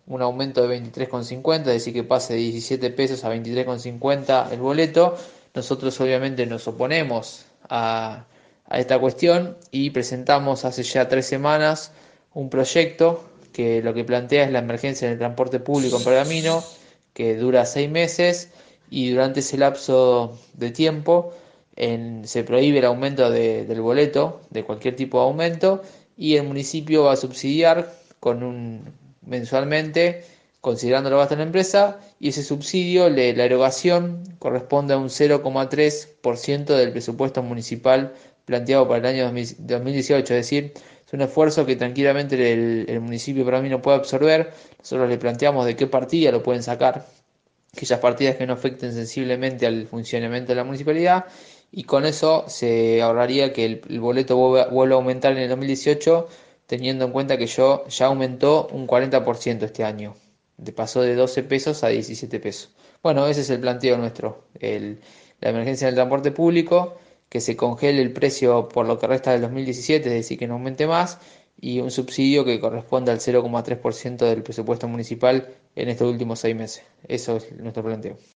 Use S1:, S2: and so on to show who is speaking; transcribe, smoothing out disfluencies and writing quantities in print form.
S1: un aumento de 23,50, es decir, que pase de 17 pesos a 23,50 el boleto. Nosotros obviamente nos oponemos a esta cuestión y presentamos hace ya 3 semanas un proyecto que lo que plantea es la emergencia en el transporte público en Pergamino, que dura 6 meses y durante ese lapso de tiempo se prohíbe el aumento del boleto, de cualquier tipo de aumento, y el municipio va a subsidiar mensualmente, considerando lo que gasta la empresa, y ese subsidio, la erogación, corresponde a un 0,3% del presupuesto municipal planteado para el año 2018, es decir, es un esfuerzo que tranquilamente el municipio para mí no puede absorber. Nosotros le planteamos de qué partida lo pueden sacar, aquellas partidas que no afecten sensiblemente al funcionamiento de la municipalidad, y con eso se ahorraría que el boleto vuelva a aumentar en el 2018, teniendo en cuenta que ya aumentó un 40% este año, pasó de 12 pesos a 17 pesos. Bueno, ese es el planteo nuestro, la emergencia del transporte público, que se congele el precio por lo que resta del 2017, es decir, que no aumente más, y un subsidio que corresponde al 0,3% del presupuesto municipal en estos últimos 6 meses. Eso es nuestro planteo.